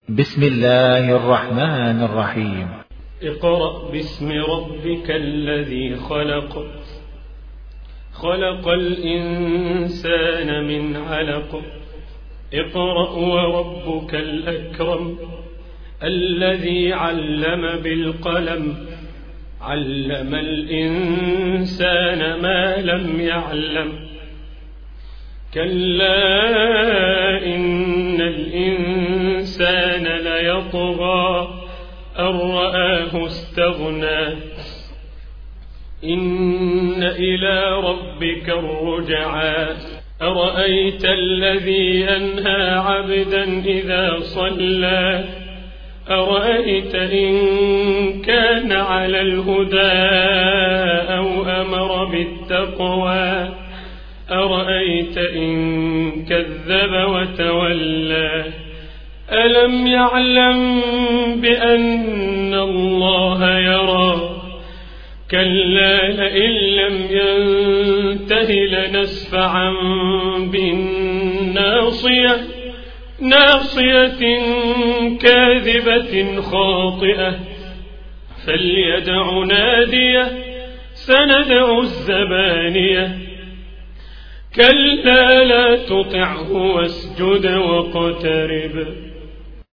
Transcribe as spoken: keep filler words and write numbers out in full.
بسم الله الرحمن الرحيم. اقرأ باسم ربك الذي خلق خلق الإنسان من علق اقرأ وربك الأكرم الذي علم بالقلم علم الإنسان ما لم يعلم كلا إن الإنسان ليطغى أن رآه استغنى إن إلى ربك الرجعى أرأيت الذي ينهى عبدا إذا صلى أرأيت إن كان على الهدى أو أمر بالتقوى أرأيت إن كذب وتولى ألم يعلم بأن الله يرى كلا لئن لم ينته لنسفعا بالناصية ناصية كاذبة خاطئة فليدع ناديه سندع الزبانية كلا لا تطعه واسجد واقترب